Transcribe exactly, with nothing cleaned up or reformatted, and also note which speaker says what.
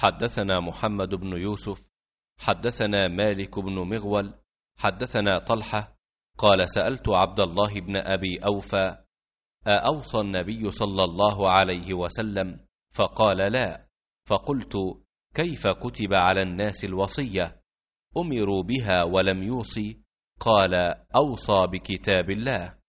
Speaker 1: حدثنا محمد بن يوسف حدثنا مالك بن مغول حدثنا طلحة قال سألت عبد الله بن أبي أوفى أأوصى النبي صلى الله عليه وسلم؟ فقال لا. فقلت كيف كتب على الناس الوصية؟ أمروا بها ولم يوصي. قال أوصى بكتاب الله.